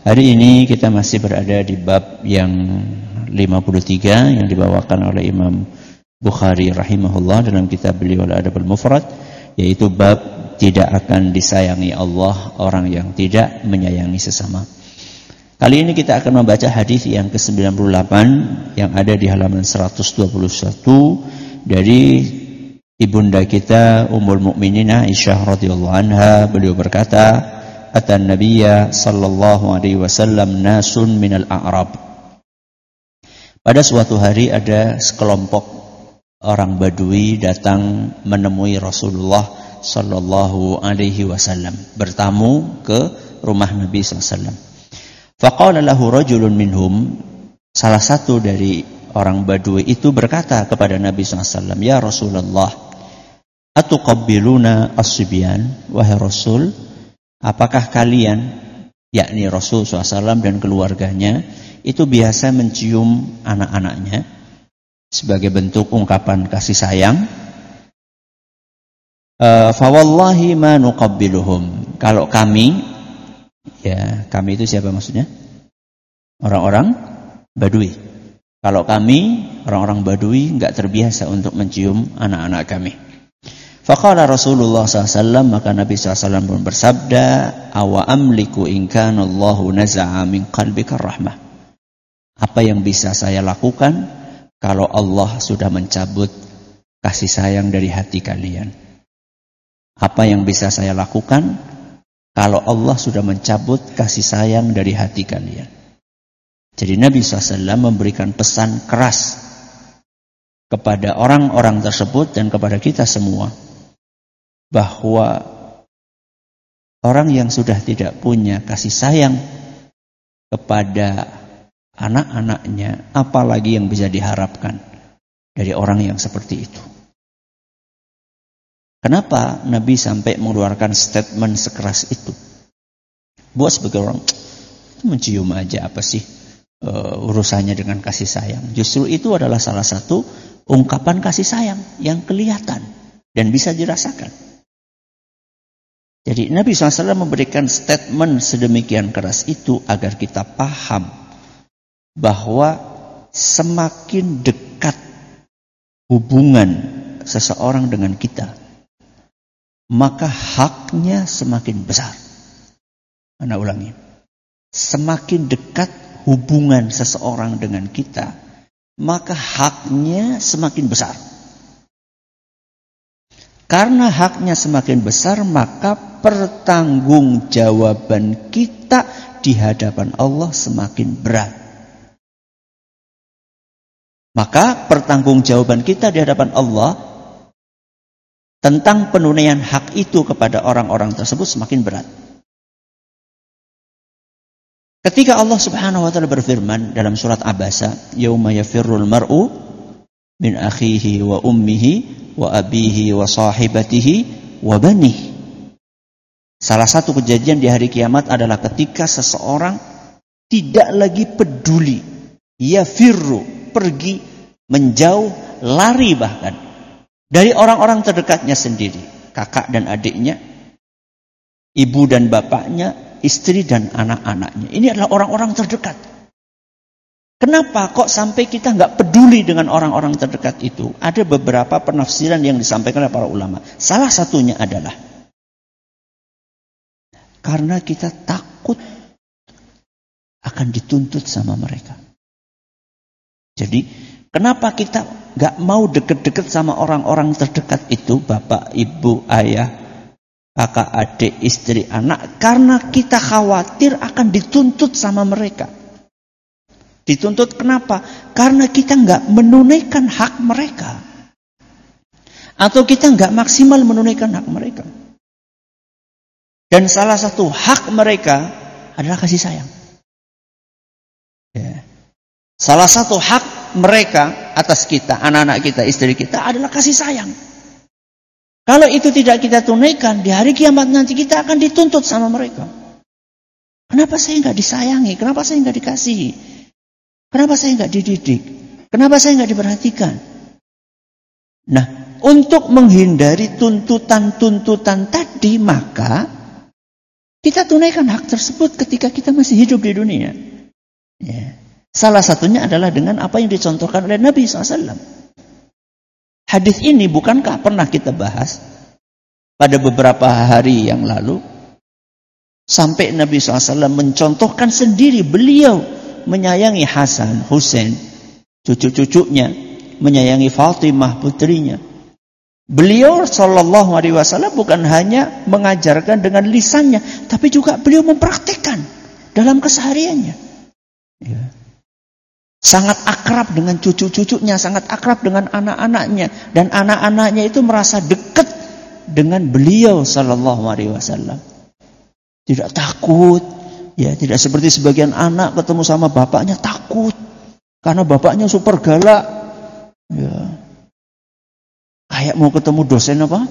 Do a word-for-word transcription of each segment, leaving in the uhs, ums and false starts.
Hari ini kita masih berada di bab yang lima puluh tiga yang dibawakan oleh Imam Bukhari rahimahullah dalam kitab beliau Al-Adabul Mufrad, yaitu bab tidak akan disayangi Allah orang yang tidak menyayangi sesama. Kali ini kita akan membaca hadis yang ke sembilan puluh delapan yang ada di halaman seratus dua puluh satu dari ibunda kita Ummul Mukminin Aisyah radhiyallahu anha. Beliau berkata, Atan Nabiyya sallallahu alaihi wasallam nasun minal a'rab. Pada suatu hari ada sekelompok orang Badui datang menemui Rasulullah sallallahu alaihi wasallam, bertamu ke rumah Nabi sallallahu alaihi wasallam. Faqala lahu rajulun minhum, salah satu dari orang Badui itu berkata kepada Nabi sallallahu alaihi wasallam, "Ya Rasulullah, atuqabbiluna as-sibyan?" Wahai Rasul, apakah kalian, yakni Rasul sallallahu alaihi wasallam dan keluarganya, itu biasa mencium anak-anaknya sebagai bentuk ungkapan kasih sayang? Uh, Fawallahi ma nuqabbiluhum. Kalau kami, ya kami itu siapa maksudnya? Orang-orang Badui. Kalau kami, orang-orang Badui, enggak terbiasa untuk mencium anak-anak kami. Faqala Rasulullah sallallahu alaihi wasallam, maka Nabi sallallahu alaihi wasallam pun bersabda, awa amliku in kana Allahu naza'a min qalbika rahmah. Apa yang bisa saya lakukan kalau Allah sudah mencabut kasih sayang dari hati kalian? Apa yang bisa saya lakukan kalau Allah sudah mencabut kasih sayang dari hati kalian? Jadi Nabi sallallahu alaihi wasallam memberikan pesan keras kepada orang-orang tersebut dan kepada kita semua, bahwa orang yang sudah tidak punya kasih sayang kepada anak-anaknya, apalagi yang bisa diharapkan dari orang yang seperti itu. Kenapa Nabi sampai mengeluarkan statement sekeras itu? Buat sebagai orang, mencium aja apa sih uh, urusannya dengan kasih sayang? Justru itu adalah salah satu ungkapan kasih sayang yang kelihatan dan bisa dirasakan. Jadi Nabi sallallahu alaihi wasallam memberikan statement sedemikian keras itu agar kita paham bahwa semakin dekat hubungan seseorang dengan kita, maka haknya semakin besar. Ana ulangi. Semakin dekat hubungan seseorang dengan kita, maka haknya semakin besar. Karena haknya semakin besar, maka pertanggungjawaban kita di hadapan Allah semakin berat. Maka pertanggungjawaban kita di hadapan Allah tentang penunaian hak itu kepada orang-orang tersebut semakin berat. Ketika Allah Subhanahu wa taala berfirman dalam surat Abasa, "Yauma yafirrul mar'u min akhihi wa ummihi wa abihi wa sahibatihi wa banihi." Salah satu kejadian di hari kiamat adalah ketika seseorang tidak lagi peduli, yafirru, pergi, menjauh, lari bahkan dari orang-orang terdekatnya sendiri, kakak dan adiknya, ibu dan bapaknya, istri dan anak-anaknya. Ini adalah orang-orang terdekat. Kenapa kok sampai kita nggak peduli dengan orang-orang terdekat itu? Ada beberapa penafsiran yang disampaikan oleh para ulama. Salah satunya adalah karena kita takut akan dituntut sama mereka. Jadi kenapa kita nggak mau deket-deket sama orang-orang terdekat itu, bapak, ibu, ayah, kakak, adik, istri, anak? Karena kita khawatir akan dituntut sama mereka. Dituntut kenapa? Karena kita nggak menunaikan hak mereka, atau kita nggak maksimal menunaikan hak mereka. Dan salah satu hak mereka adalah kasih sayang. Ya. Salah satu hak mereka atas kita, anak-anak kita, istri kita adalah kasih sayang. Kalau itu tidak kita tunaikan, di hari kiamat nanti kita akan dituntut sama mereka. Kenapa saya nggak disayangi? Kenapa saya nggak dikasihi? Kenapa saya nggak dididik? Kenapa saya nggak diperhatikan? Nah, untuk menghindari tuntutan-tuntutan tadi, maka Kita tunaikan hak tersebut ketika kita masih hidup di dunia. Ya. Salah satunya adalah dengan apa yang dicontohkan oleh Nabi shallallahu alaihi wasallam. Hadis ini bukankah pernah kita bahas pada beberapa hari yang lalu? Sampai Nabi shallallahu alaihi wasallam mencontohkan sendiri, beliau menyayangi Hasan, Husain, cucu-cucunya, menyayangi Fatimah, putrinya. Beliau sallallahu alaihi wasallam bukan hanya mengajarkan dengan lisannya, tapi juga beliau mempraktikkan dalam kesehariannya. Ya. Sangat akrab dengan cucu-cucunya, sangat akrab dengan anak-anaknya, dan anak-anaknya itu merasa dekat dengan beliau sallallahu alaihi wasallam. Tidak takut, ya, tidak seperti sebagian anak ketemu sama bapaknya takut karena bapaknya super galak. Ya. Kayak mau ketemu dosen apa?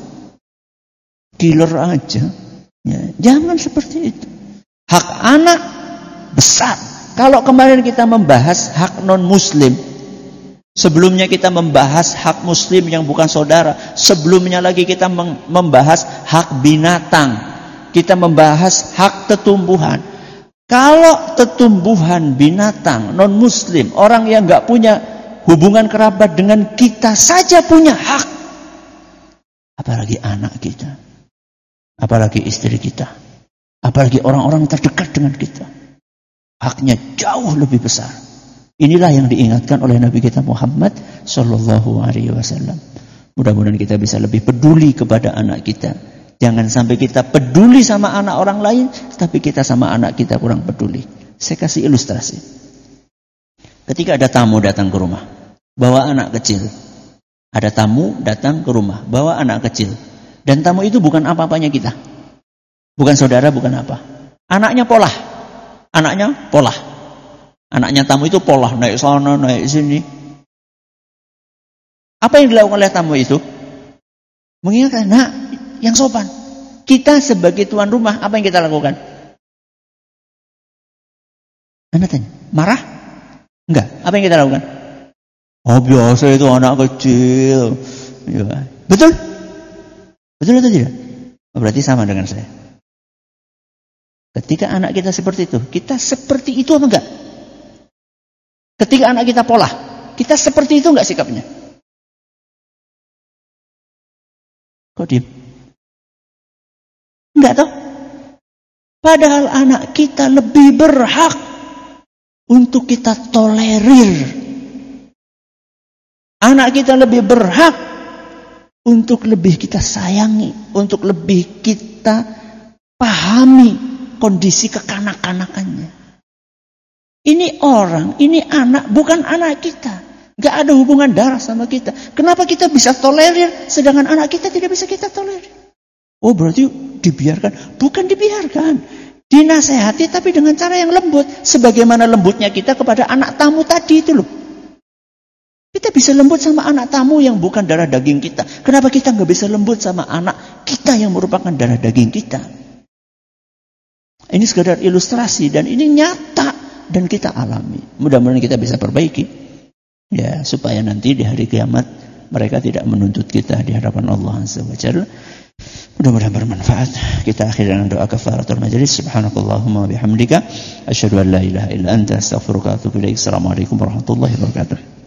Killer aja. Ya, jangan seperti itu. Hak anak besar. Kalau kemarin kita membahas hak non-muslim, sebelumnya kita membahas hak muslim yang bukan saudara, sebelumnya lagi kita membahas hak binatang, kita membahas hak tetumbuhan. Kalau tetumbuhan, binatang, non-muslim, orang yang gak punya hubungan kerabat dengan kita saja punya hak, apalagi anak kita, apalagi istri kita, apalagi orang-orang terdekat dengan kita. Haknya jauh lebih besar. Inilah yang diingatkan oleh Nabi kita Muhammad sallallahu alaihi wasallam. Mudah-mudahan kita bisa lebih peduli kepada anak kita. Jangan sampai kita peduli sama anak orang lain, tapi kita sama anak kita kurang peduli. Saya kasih ilustrasi. Ketika ada tamu datang ke rumah, bawa anak kecil. Ada tamu datang ke rumah, bawa anak kecil. Dan tamu itu bukan apa-apanya kita. Bukan saudara, bukan apa. Anaknya polah. Anaknya polah. Anaknya tamu itu polah, naik sana, naik sini. Apa yang dilakukan oleh tamu itu? Mengingatkan, nak, yang sopan. Kita sebagai tuan rumah, apa yang kita lakukan? Anda tanya, marah? Enggak. Apa yang kita lakukan? Oh, biasa itu anak kecil. Ya. Betul? Betul atau tidak? Berarti sama dengan saya. Ketika anak kita seperti itu, kita seperti itu apa enggak? Ketika anak kita pola, kita seperti itu enggak sikapnya? Kok diam? Enggak toh? Padahal anak kita lebih berhak untuk kita tolerir. Anak kita lebih berhak untuk lebih kita sayangi, untuk lebih kita pahami kondisi kekanak-kanakannya. Ini orang, ini anak, bukan anak kita. Gak ada hubungan darah sama kita. Kenapa kita bisa tolerir, sedangkan anak kita tidak bisa kita tolerir? Oh, berarti dibiarkan. Bukan dibiarkan. Dinasehati, tapi dengan cara yang lembut. Sebagaimana lembutnya kita kepada anak tamu tadi itu loh. Kita bisa lembut sama anak tamu yang bukan darah daging kita. Kenapa kita gak bisa lembut sama anak kita yang merupakan darah daging kita? Ini sekadar ilustrasi dan ini nyata dan kita alami. Mudah-mudahan kita bisa perbaiki, ya, supaya nanti di hari kiamat mereka tidak menuntut kita di hadapan Allah Azza wa Jalla. Mudah-mudahan bermanfaat. Kita akhiri dengan doa kafaratul majelis. Subhanakallahumma wa bihamdika asyhadu an la ilaha illa anta astaghfiruka wa atubu ilaik. Assalamualaikum warahmatullahi wabarakatuh.